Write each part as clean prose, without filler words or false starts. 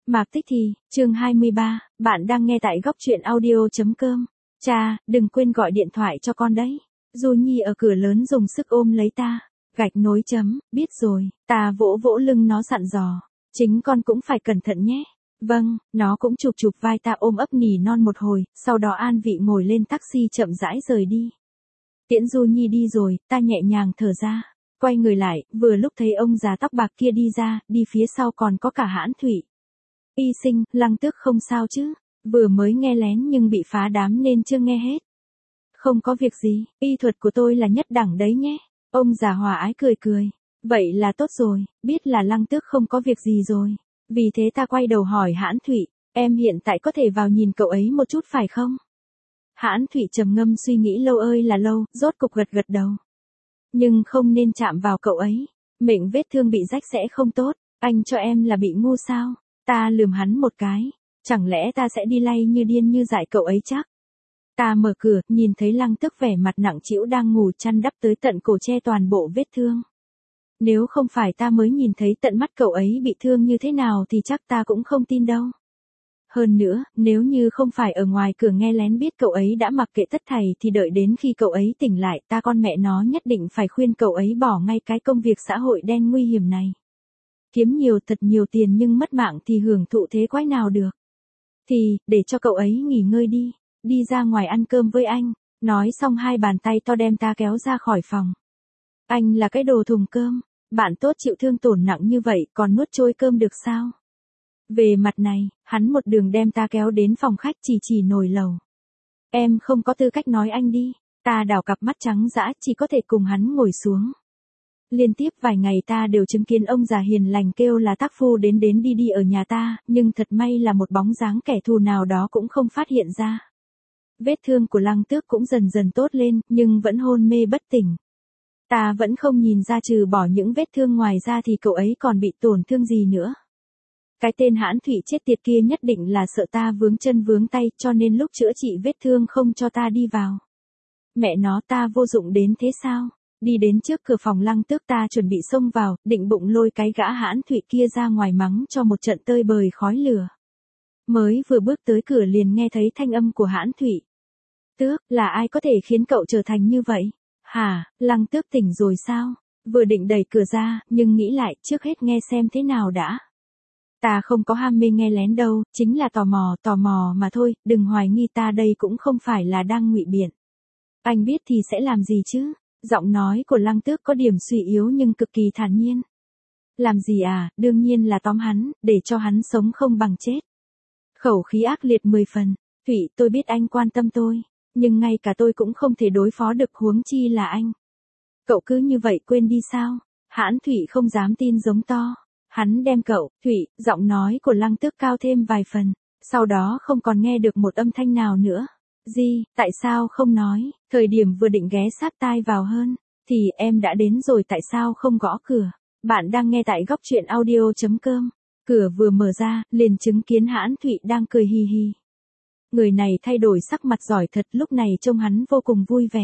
Mạc Tích Thì, chương 23, bạn đang nghe tại góc truyện audio.com. Cha, đừng quên gọi điện thoại cho con đấy. Du Nhi ở cửa lớn dùng sức ôm lấy ta. Gạch nối chấm, biết rồi, ta vỗ vỗ lưng nó dặn dò. Chính con cũng phải cẩn thận nhé. Vâng, nó cũng chụp chụp vai ta ôm ấp nỉ non một hồi, sau đó an vị ngồi lên taxi chậm rãi rời đi. Tiễn Du Nhi đi rồi, ta nhẹ nhàng thở ra. Quay người lại, vừa lúc thấy ông già tóc bạc kia đi ra, đi phía sau còn có cả Hãn Thụy. Y Sinh, Lăng Tước không sao chứ? Vừa mới nghe lén nhưng bị phá đám nên chưa nghe hết. Không có việc gì, y thuật của tôi là nhất đẳng đấy nhé. Ông già hòa ái cười cười. Vậy là tốt rồi, biết là Lăng Tước không có việc gì rồi. Vì thế ta quay đầu hỏi Hãn Thụy, em hiện tại có thể vào nhìn cậu ấy một chút phải không? Hãn Thụy trầm ngâm suy nghĩ lâu ơi là lâu, rốt cục gật gật đầu. Nhưng không nên chạm vào cậu ấy. Miệng vết thương bị rách sẽ không tốt, anh cho em là bị ngu sao? Ta lườm hắn một cái. Chẳng lẽ ta sẽ đi lay như điên như dại cậu ấy chắc? Ta mở cửa, nhìn thấy Lăng Tước vẻ mặt nặng trĩu đang ngủ chăn đắp tới tận cổ che toàn bộ vết thương. Nếu không phải ta mới nhìn thấy tận mắt cậu ấy bị thương như thế nào thì chắc ta cũng không tin đâu. Hơn nữa, nếu như không phải ở ngoài cửa nghe lén biết cậu ấy đã mặc kệ tất thảy thì đợi đến khi cậu ấy tỉnh lại ta con mẹ nó nhất định phải khuyên cậu ấy bỏ ngay cái công việc xã hội đen nguy hiểm này. Kiếm nhiều thật nhiều tiền nhưng mất mạng thì hưởng thụ thế quái nào được. Thì, để cho cậu ấy nghỉ ngơi đi, đi ra ngoài ăn cơm với anh. Nói xong hai bàn tay to đem ta kéo ra khỏi phòng. Anh là cái đồ thùng cơm, bạn tốt chịu thương tổn nặng như vậy còn nuốt trôi cơm được sao? Về mặt này, hắn một đường đem ta kéo đến phòng khách chỉ nồi lẩu. Em không có tư cách nói anh đi, ta đảo cặp mắt trắng dã chỉ có thể cùng hắn ngồi xuống. Liên tiếp vài ngày ta đều chứng kiến ông già hiền lành kêu là tác phu đến đi ở nhà ta, nhưng thật may là một bóng dáng kẻ thù nào đó cũng không phát hiện ra. Vết thương của Lăng Tước cũng dần dần tốt lên, nhưng vẫn hôn mê bất tỉnh. Ta vẫn không nhìn ra trừ bỏ những vết thương ngoài ra thì cậu ấy còn bị tổn thương gì nữa. Cái tên Hãn Thụy chết tiệt kia nhất định là sợ ta vướng chân vướng tay cho nên lúc chữa trị vết thương không cho ta đi vào. Mẹ nó ta vô dụng đến thế sao? Đi đến trước cửa phòng Lăng Tước ta chuẩn bị xông vào, định bụng lôi cái gã Hãn Thụy kia ra ngoài mắng cho một trận tơi bời khói lửa. Mới vừa bước tới cửa liền nghe thấy thanh âm của Hãn Thụy. Tước, là ai có thể khiến cậu trở thành như vậy? Hả, Lăng Tước tỉnh rồi sao? Vừa định đẩy cửa ra, nhưng nghĩ lại trước hết nghe xem thế nào đã. Ta không có ham mê nghe lén đâu, chính là tò mò mà thôi, đừng hoài nghi ta đây cũng không phải là đang ngụy biện. Anh biết thì sẽ làm gì chứ? Giọng nói của Lăng Tước có điểm suy yếu nhưng cực kỳ thản nhiên. Làm gì à, đương nhiên là tóm hắn, để cho hắn sống không bằng chết. Khẩu khí ác liệt 10 phần, Thụy tôi biết anh quan tâm tôi, nhưng ngay cả tôi cũng không thể đối phó được huống chi là anh. Cậu cứ như vậy quên đi sao? Hãn Thụy không dám tin giống to. Hắn đem cậu, Thụy, giọng nói của Lăng Tước cao thêm vài phần, sau đó không còn nghe được một âm thanh nào nữa. Gì, tại sao không nói, thời điểm vừa định ghé sát tai vào hơn, thì em đã đến rồi tại sao không gõ cửa. Bạn đang nghe tại góc truyện audio.com. Cửa vừa mở ra, liền chứng kiến Hãn Thụy đang cười hì hì. Người này thay đổi sắc mặt giỏi thật lúc này trông hắn vô cùng vui vẻ.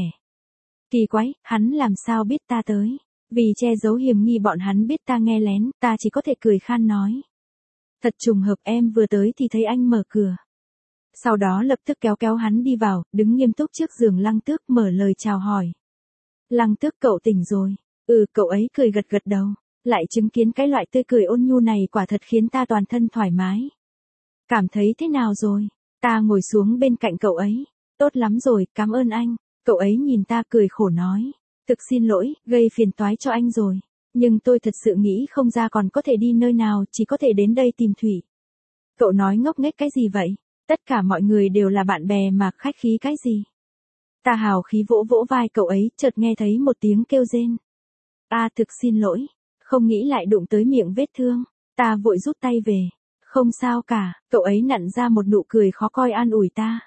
Kỳ quái, hắn làm sao biết ta tới? Vì che giấu hiểm nghi bọn hắn biết ta nghe lén, ta chỉ có thể cười khan nói. Thật trùng hợp em vừa tới thì thấy anh mở cửa. Sau đó lập tức kéo hắn đi vào, đứng nghiêm túc trước giường Lăng Tước mở lời chào hỏi. Lăng Tước cậu tỉnh rồi. Cậu ấy cười gật gật đầu. Lại chứng kiến cái loại tươi cười ôn nhu này quả thật khiến ta toàn thân thoải mái. Cảm thấy thế nào rồi? Ta ngồi xuống bên cạnh cậu ấy. Tốt lắm rồi, cảm ơn anh. Cậu ấy nhìn ta cười khổ nói. Thực xin lỗi, gây phiền toái cho anh rồi. Nhưng tôi thật sự nghĩ không ra còn có thể đi nơi nào, chỉ có thể đến đây tìm Thủy. Cậu nói ngốc nghếch cái gì vậy? Tất cả mọi người đều là bạn bè mà khách khí cái gì? Ta hào khí vỗ vỗ vai cậu ấy, chợt nghe thấy một tiếng kêu rên. Thực xin lỗi. Không nghĩ lại đụng tới miệng vết thương. Ta vội rút tay về. Không sao cả, cậu ấy nặn ra một nụ cười khó coi an ủi ta.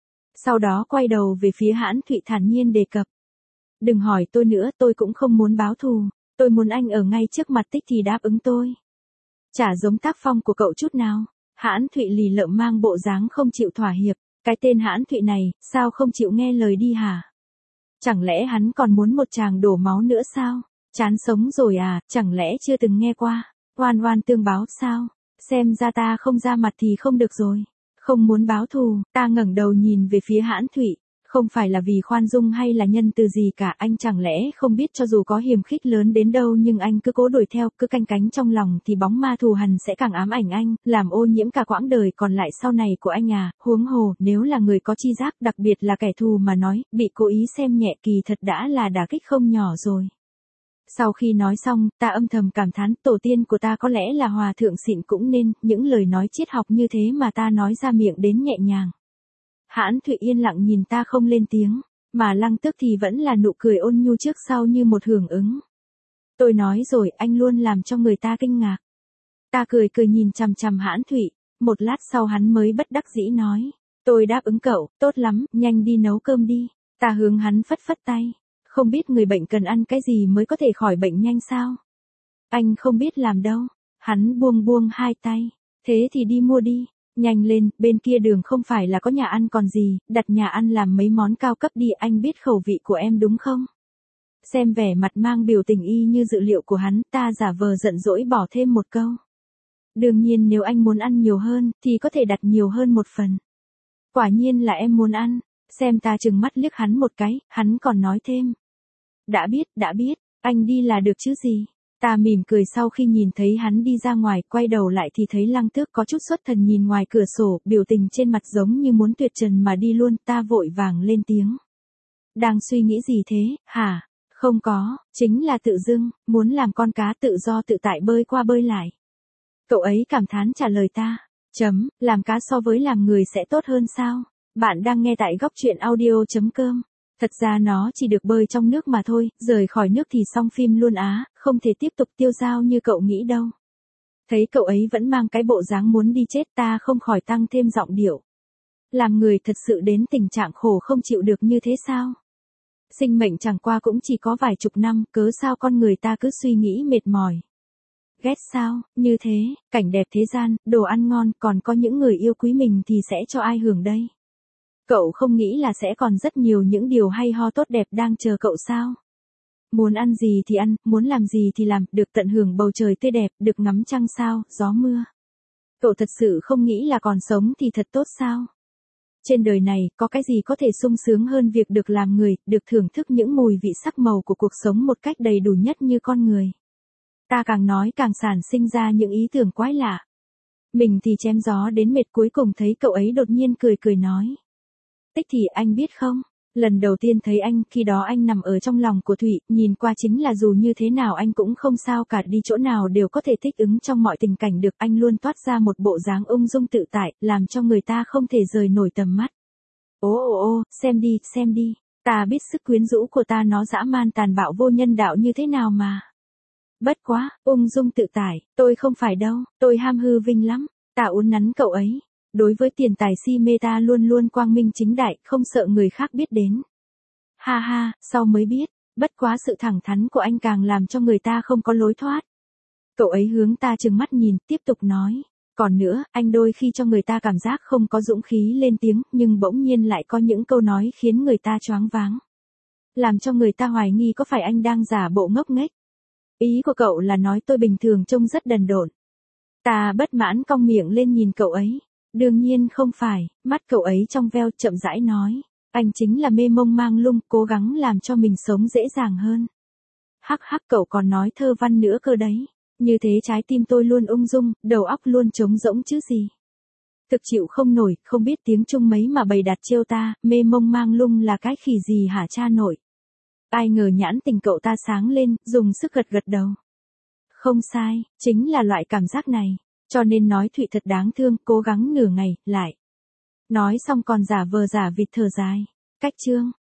Sau đó quay đầu về phía Hãn Thụy thản nhiên đề cập. Đừng hỏi tôi nữa, tôi cũng không muốn báo thù. Tôi muốn anh ở ngay trước mặt Tích thì đáp ứng tôi. Chả giống tác phong của cậu chút nào. Hãn Thụy lì lợm mang bộ dáng không chịu thỏa hiệp. Cái tên Hãn Thụy này, sao không chịu nghe lời đi hả? Chẳng lẽ hắn còn muốn một chàng đổ máu nữa sao? Chán sống rồi à, chẳng lẽ chưa từng nghe qua? Oan oan tương báo sao? Xem ra ta không ra mặt thì không được rồi. Không muốn báo thù, ta ngẩng đầu nhìn về phía Hãn Thụy. Không phải là vì khoan dung hay là nhân từ gì cả, anh chẳng lẽ không biết cho dù có hiềm khích lớn đến đâu nhưng anh cứ cố đuổi theo, cứ canh cánh trong lòng thì bóng ma thù hằn sẽ càng ám ảnh anh, làm ô nhiễm cả quãng đời còn lại sau này của anh à. Huống hồ, nếu là người có chi giác, đặc biệt là kẻ thù mà nói, bị cố ý xem nhẹ kỳ thật đã là đả kích không nhỏ rồi. Sau khi nói xong, ta âm thầm cảm thán, tổ tiên của ta có lẽ là hòa thượng xịn cũng nên, những lời nói triết học như thế mà ta nói ra miệng đến nhẹ nhàng. Hãn Thụy yên lặng nhìn ta không lên tiếng, mà Lăng Tước thì vẫn là nụ cười ôn nhu trước sau như một hưởng ứng. Tôi nói rồi, anh luôn làm cho người ta kinh ngạc. Ta cười cười nhìn chằm chằm Hãn Thụy, một lát sau hắn mới bất đắc dĩ nói. Tôi đáp ứng cậu, tốt lắm, nhanh đi nấu cơm đi. Ta hướng hắn phất phất tay. Không biết người bệnh cần ăn cái gì mới có thể khỏi bệnh nhanh sao? Anh không biết làm đâu. Hắn buông buông hai tay. Thế thì đi mua đi. Nhanh lên, bên kia đường không phải là có nhà ăn còn gì, đặt nhà ăn làm mấy món cao cấp đi, anh biết khẩu vị của em đúng không? Xem vẻ mặt mang biểu tình y như dự liệu của hắn, ta giả vờ giận dỗi bỏ thêm một câu. Đương nhiên nếu anh muốn ăn nhiều hơn, thì có thể đặt nhiều hơn một phần. Quả nhiên là em muốn ăn, xem ta trừng mắt liếc hắn một cái, hắn còn nói thêm. Đã biết, anh đi là được chứ gì. Ta mỉm cười sau khi nhìn thấy hắn đi ra ngoài, quay đầu lại thì thấy Lăng Tước có chút xuất thần nhìn ngoài cửa sổ, biểu tình trên mặt giống như muốn tuyệt trần mà đi luôn, ta vội vàng lên tiếng. Đang suy nghĩ gì thế, hả? Không có, chính là tự dưng, muốn làm con cá tự do tự tại bơi qua bơi lại. Cậu ấy cảm thán trả lời ta. Làm cá so với làm người sẽ tốt hơn sao? Bạn đang nghe tại góc truyện audio.com. Thật ra nó chỉ được bơi trong nước mà thôi, rời khỏi nước thì xong phim luôn á, không thể tiếp tục tiêu dao như cậu nghĩ đâu. Thấy cậu ấy vẫn mang cái bộ dáng muốn đi chết, ta không khỏi tăng thêm giọng điệu. Làm người thật sự đến tình trạng khổ không chịu được như thế sao? Sinh mệnh chẳng qua cũng chỉ có vài chục năm, cớ sao con người ta cứ suy nghĩ mệt mỏi. Ghét sao, như thế, cảnh đẹp thế gian, đồ ăn ngon, còn có những người yêu quý mình thì sẽ cho ai hưởng đây? Cậu không nghĩ là sẽ còn rất nhiều những điều hay ho tốt đẹp đang chờ cậu sao? Muốn ăn gì thì ăn, muốn làm gì thì làm, được tận hưởng bầu trời tươi đẹp, được ngắm trăng sao, gió mưa. Cậu thật sự không nghĩ là còn sống thì thật tốt sao? Trên đời này, có cái gì có thể sung sướng hơn việc được làm người, được thưởng thức những mùi vị sắc màu của cuộc sống một cách đầy đủ nhất như con người. Ta càng nói càng sản sinh ra những ý tưởng quái lạ. Mình thì chém gió đến mệt, cuối cùng thấy cậu ấy đột nhiên cười cười nói. Tích thì anh biết không, lần đầu tiên thấy anh, khi đó anh nằm ở trong lòng của Thụy, nhìn qua chính là dù như thế nào anh cũng không sao cả, đi chỗ nào đều có thể thích ứng trong mọi tình cảnh được, anh luôn toát ra một bộ dáng ung dung tự tại, làm cho người ta không thể rời nổi tầm mắt. Ô, xem đi, ta biết sức quyến rũ của ta nó dã man tàn bạo vô nhân đạo như thế nào mà. Bất quá, ung dung tự tại, tôi không phải đâu, tôi ham hư vinh lắm, ta uốn nắn cậu ấy. Đối với tiền tài si mê ta luôn luôn quang minh chính đại, không sợ người khác biết đến. Ha ha, sau mới biết, bất quá sự thẳng thắn của anh càng làm cho người ta không có lối thoát. Cậu ấy hướng ta trừng mắt nhìn, tiếp tục nói. Còn nữa, anh đôi khi cho người ta cảm giác không có dũng khí lên tiếng, nhưng bỗng nhiên lại có những câu nói khiến người ta choáng váng. Làm cho người ta hoài nghi có phải anh đang giả bộ ngốc nghếch. Ý của cậu là nói tôi bình thường trông rất đần độn. Ta bất mãn cong miệng lên nhìn cậu ấy. Đương nhiên không phải, mắt cậu ấy trong veo chậm rãi nói. Anh chính là mê mông mang lung, cố gắng làm cho mình sống dễ dàng hơn. Hắc cậu còn nói thơ văn nữa cơ đấy. Như thế trái tim tôi luôn ung dung, đầu óc luôn trống rỗng chứ gì. Thực chịu không nổi, không biết tiếng Trung mấy mà bày đặt trêu ta, mê mông mang lung là cái khỉ gì hả cha nội. Ai ngờ nhãn tình cậu ta sáng lên, dùng sức gật đầu. Không sai, chính là loại cảm giác này. Cho nên nói Thụy thật đáng thương, cố gắng nửa ngày, lại. Nói xong còn giả vờ giả vịt thở dài. Cách chương.